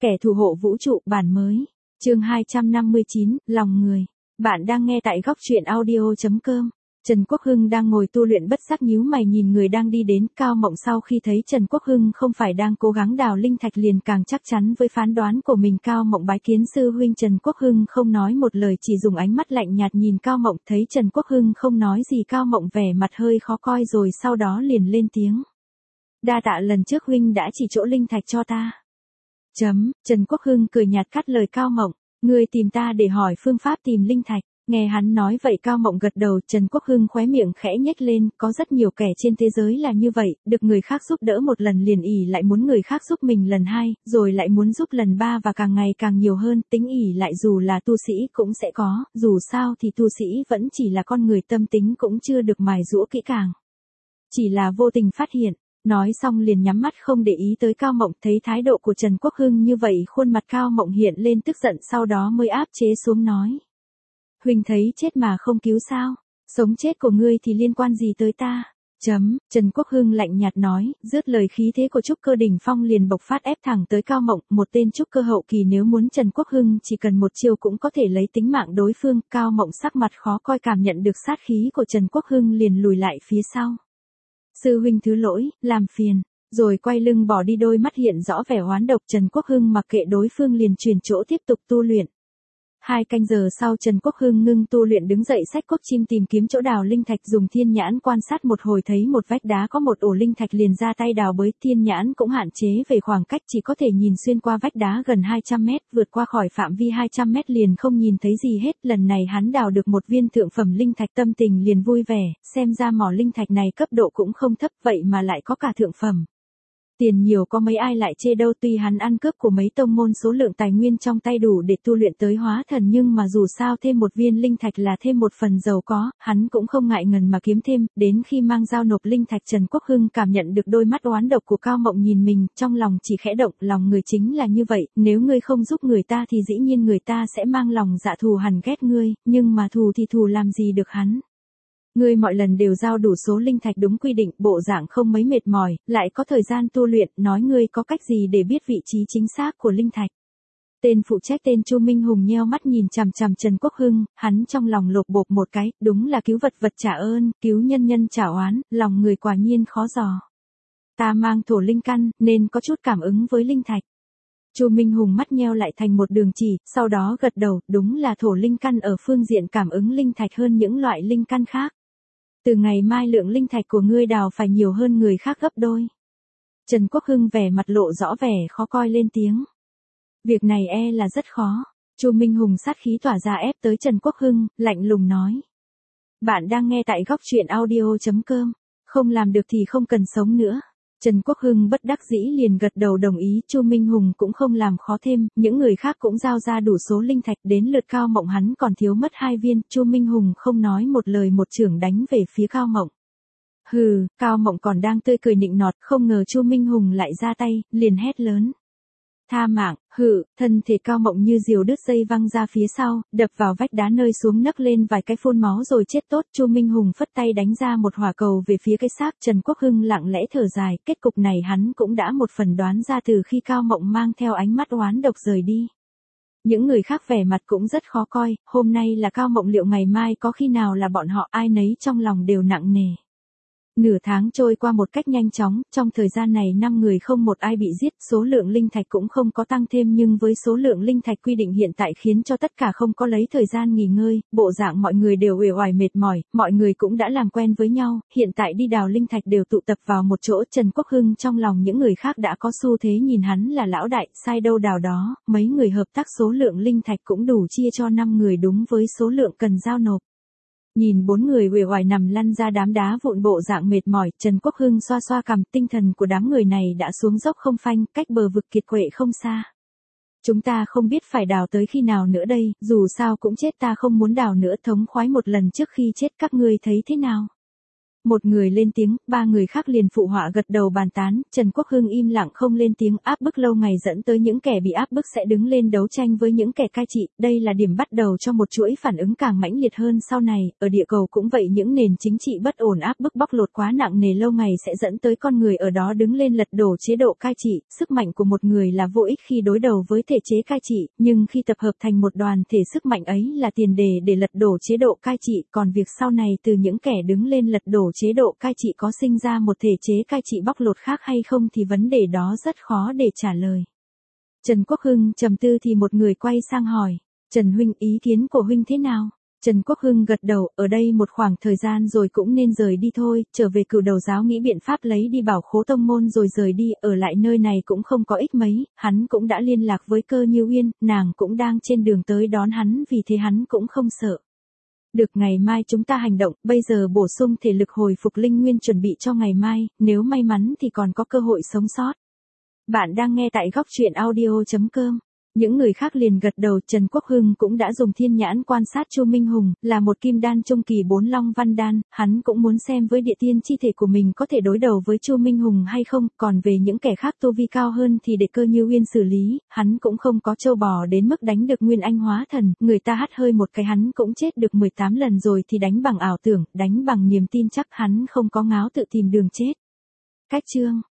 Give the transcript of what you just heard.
Kẻ thủ hộ vũ trụ bản mới. Chương 259, lòng người. Bạn đang nghe tại góc truyện audio.com. Trần Quốc Hưng đang ngồi tu luyện bất giác nhíu mày nhìn người đang đi đến. Cao Mộng sau khi thấy Trần Quốc Hưng không phải đang cố gắng đào linh thạch liền càng chắc chắn với phán đoán của mình. Cao Mộng bái kiến sư huynh. Trần Quốc Hưng không nói một lời, chỉ dùng ánh mắt lạnh nhạt nhìn Cao Mộng. Thấy Trần Quốc Hưng không nói gì, Cao Mộng vẻ mặt hơi khó coi rồi sau đó liền lên tiếng. Đa tạ lần trước huynh đã chỉ chỗ linh thạch cho ta. Trần Quốc Hưng cười nhạt cắt lời Cao Mộng, ngươi tìm ta để hỏi phương pháp tìm linh thạch. Nghe hắn nói vậy Cao Mộng gật đầu. Trần Quốc Hưng khóe miệng khẽ nhếch lên, có rất nhiều kẻ trên thế giới là như vậy, được người khác giúp đỡ một lần liền ỷ lại muốn người khác giúp mình lần hai, rồi lại muốn giúp lần ba và càng ngày càng nhiều hơn. Tính ỷ lại dù là tu sĩ cũng sẽ có, dù sao thì tu sĩ vẫn chỉ là con người, tâm tính cũng chưa được mài giũa kỹ càng. Chỉ là vô tình phát hiện. Nói xong liền nhắm mắt không để ý tới Cao Mộng. Thấy thái độ của Trần Quốc Hưng như vậy, khuôn mặt Cao Mộng hiện lên tức giận, sau đó mới áp chế xuống nói. Huynh thấy chết mà không cứu sao? Sống chết của ngươi thì liên quan gì tới ta? Trần Quốc Hưng lạnh nhạt nói, dứt lời khí thế của trúc cơ đỉnh phong liền bộc phát ép thẳng tới Cao Mộng. Một tên trúc cơ hậu kỳ nếu muốn Trần Quốc Hưng chỉ cần một chiêu cũng có thể lấy tính mạng đối phương. Cao Mộng sắc mặt khó coi, cảm nhận được sát khí của Trần Quốc Hưng liền lùi lại phía sau. Sư huynh thứ lỗi, làm phiền, rồi quay lưng bỏ đi, đôi mắt hiện rõ vẻ oán độc. Trần Quốc Hưng mặc kệ đối phương liền chuyển chỗ tiếp tục tu luyện. 2 canh giờ sau Trần Quốc Hưng ngưng tu luyện đứng dậy xách cốc chim tìm kiếm chỗ đào linh thạch, dùng thiên nhãn quan sát một hồi thấy một vách đá có một ổ linh thạch liền ra tay đào bới. Thiên nhãn cũng hạn chế về khoảng cách, chỉ có thể nhìn xuyên qua vách đá gần 200 mét, vượt qua khỏi phạm vi 200 mét liền không nhìn thấy gì hết. Lần này hắn đào được một viên thượng phẩm linh thạch, tâm tình liền vui vẻ, xem ra mỏ linh thạch này cấp độ cũng không thấp, vậy mà lại có cả thượng phẩm. Tiền nhiều có mấy ai lại chê đâu. Tuy hắn ăn cướp của mấy tông môn, số lượng tài nguyên trong tay đủ để tu luyện tới hóa thần, nhưng mà dù sao thêm một viên linh thạch là thêm một phần giàu có, hắn cũng không ngại ngần mà kiếm thêm. Đến khi mang giao nộp linh thạch, Trần Quốc Hưng cảm nhận được đôi mắt oán độc của Cao Mộng nhìn mình, trong lòng chỉ khẽ động. Lòng người chính là như vậy, nếu ngươi không giúp người ta thì dĩ nhiên người ta sẽ mang lòng dạ thù hằn ghét ngươi, nhưng mà thù thì thù làm gì được hắn. Ngươi mọi lần đều giao đủ số linh thạch đúng quy định, bộ dạng không mấy mệt mỏi, lại có thời gian tu luyện, nói ngươi có cách gì để biết vị trí chính xác của linh thạch. Tên phụ trách tên Chu Minh Hùng nheo mắt nhìn chằm chằm Trần Quốc Hưng, hắn trong lòng lột bột một cái, đúng là cứu vật vật trả ơn, cứu nhân nhân trả oán, lòng người quả nhiên khó dò. Ta mang thổ linh căn, nên có chút cảm ứng với linh thạch. Chu Minh Hùng mắt nheo lại thành một đường chỉ, sau đó gật đầu, đúng là thổ linh căn ở phương diện cảm ứng linh thạch hơn những loại linh căn khác. Từ ngày mai lượng linh thạch của ngươi đào phải nhiều hơn người khác gấp đôi. Trần Quốc Hưng vẻ mặt lộ rõ vẻ khó coi lên tiếng. Việc này là rất khó. Chu Minh Hùng sát khí tỏa ra ép tới Trần Quốc Hưng, lạnh lùng nói. Bạn đang nghe tại góc truyện audio.com. Không làm được thì không cần sống nữa. Trần Quốc Hưng bất đắc dĩ liền gật đầu đồng ý. Chu Minh Hùng cũng không làm khó thêm, những người khác cũng giao ra đủ số linh thạch. Đến lượt Cao Mộng hắn còn thiếu mất 2 viên, Chu Minh Hùng không nói một lời, một chưởng đánh về phía Cao Mộng. Hừ, Cao Mộng còn đang tươi cười nịnh nọt, không ngờ Chu Minh Hùng lại ra tay, liền hét lớn. Tha mạng, thân thể Cao Mộng như diều đứt dây văng ra phía sau, đập vào vách đá nơi xuống nấc lên vài cái phun máu rồi chết tốt. Chu Minh Hùng phất tay đánh ra một hỏa cầu về phía cái xác. Trần Quốc Hưng lặng lẽ thở dài, kết cục này hắn cũng đã một phần đoán ra từ khi Cao Mộng mang theo ánh mắt oán độc rời đi. Những người khác vẻ mặt cũng rất khó coi, hôm nay là Cao Mộng, liệu ngày mai có khi nào là bọn họ, ai nấy trong lòng đều nặng nề. Nửa tháng trôi qua một cách nhanh chóng, trong thời gian này 5 người không một ai bị giết, số lượng linh thạch cũng không có tăng thêm, nhưng với số lượng linh thạch quy định hiện tại khiến cho tất cả không có lấy thời gian nghỉ ngơi, bộ dạng mọi người đều uể oải mệt mỏi, mọi người cũng đã làm quen với nhau, hiện tại đi đào linh thạch đều tụ tập vào một chỗ. Trần Quốc Hưng trong lòng những người khác đã có xu thế nhìn hắn là lão đại, sai đâu đào đó, mấy người hợp tác số lượng linh thạch cũng đủ chia cho 5 người đúng với số lượng cần giao nộp. Nhìn 4 người uể oải nằm lăn ra đám đá vụn bộ dạng mệt mỏi, Trần Quốc Hưng xoa xoa cằm, tinh thần của đám người này đã xuống dốc không phanh, cách bờ vực kiệt quệ không xa. Chúng ta không biết phải đào tới khi nào nữa đây, dù sao cũng chết, ta không muốn đào nữa, thống khoái một lần trước khi chết, các ngươi thấy thế nào? Một người lên tiếng, ba người khác liền phụ họa gật đầu bàn tán, Trần Quốc Hưng im lặng không lên tiếng. Áp bức lâu ngày dẫn tới những kẻ bị áp bức sẽ đứng lên đấu tranh với những kẻ cai trị, đây là điểm bắt đầu cho một chuỗi phản ứng càng mãnh liệt hơn sau này. Ở địa cầu cũng vậy, những nền chính trị bất ổn áp bức bóc lột quá nặng nề lâu ngày sẽ dẫn tới con người ở đó đứng lên lật đổ chế độ cai trị. Sức mạnh của một người là vô ích khi đối đầu với thể chế cai trị, nhưng khi tập hợp thành một đoàn thể sức mạnh ấy là tiền đề để lật đổ chế độ cai trị. Còn việc sau này từ những kẻ đứng lên lật đổ chế độ cai trị có sinh ra một thể chế cai trị bóc lột khác hay không thì vấn đề đó rất khó để trả lời. Trần Quốc Hưng trầm tư thì một người quay sang hỏi, Trần huynh, ý kiến của huynh thế nào? Trần Quốc Hưng gật đầu, ở đây một khoảng thời gian rồi cũng nên rời đi thôi, trở về Cửu Đầu giáo nghĩ biện pháp lấy đi Bảo Khố tông môn rồi rời đi, ở lại nơi này cũng không có ích mấy. Hắn cũng đã liên lạc với Cơ Như Uyên, nàng cũng đang trên đường tới đón hắn, vì thế hắn cũng không sợ. Được, ngày mai chúng ta hành động, bây giờ bổ sung thể lực hồi phục linh nguyên chuẩn bị cho ngày mai, nếu may mắn thì còn có cơ hội sống sót. Bạn đang nghe tại góc truyện audio.com. Những người khác liền gật đầu. Trần Quốc Hưng cũng đã dùng thiên nhãn quan sát Chu Minh Hùng, là một kim đan trung kỳ 4 long văn đan, hắn cũng muốn xem với địa tiên chi thể của mình có thể đối đầu với Chu Minh Hùng hay không, còn về những kẻ khác tu vi cao hơn thì để Cơ Như Uyên xử lý, hắn cũng không có trâu bò đến mức đánh được Nguyên Anh hóa thần, người ta hắt hơi một cái hắn cũng chết được 18 lần rồi thì đánh bằng ảo tưởng, đánh bằng niềm tin chắc hắn không có ngáo tự tìm đường chết. Cách chương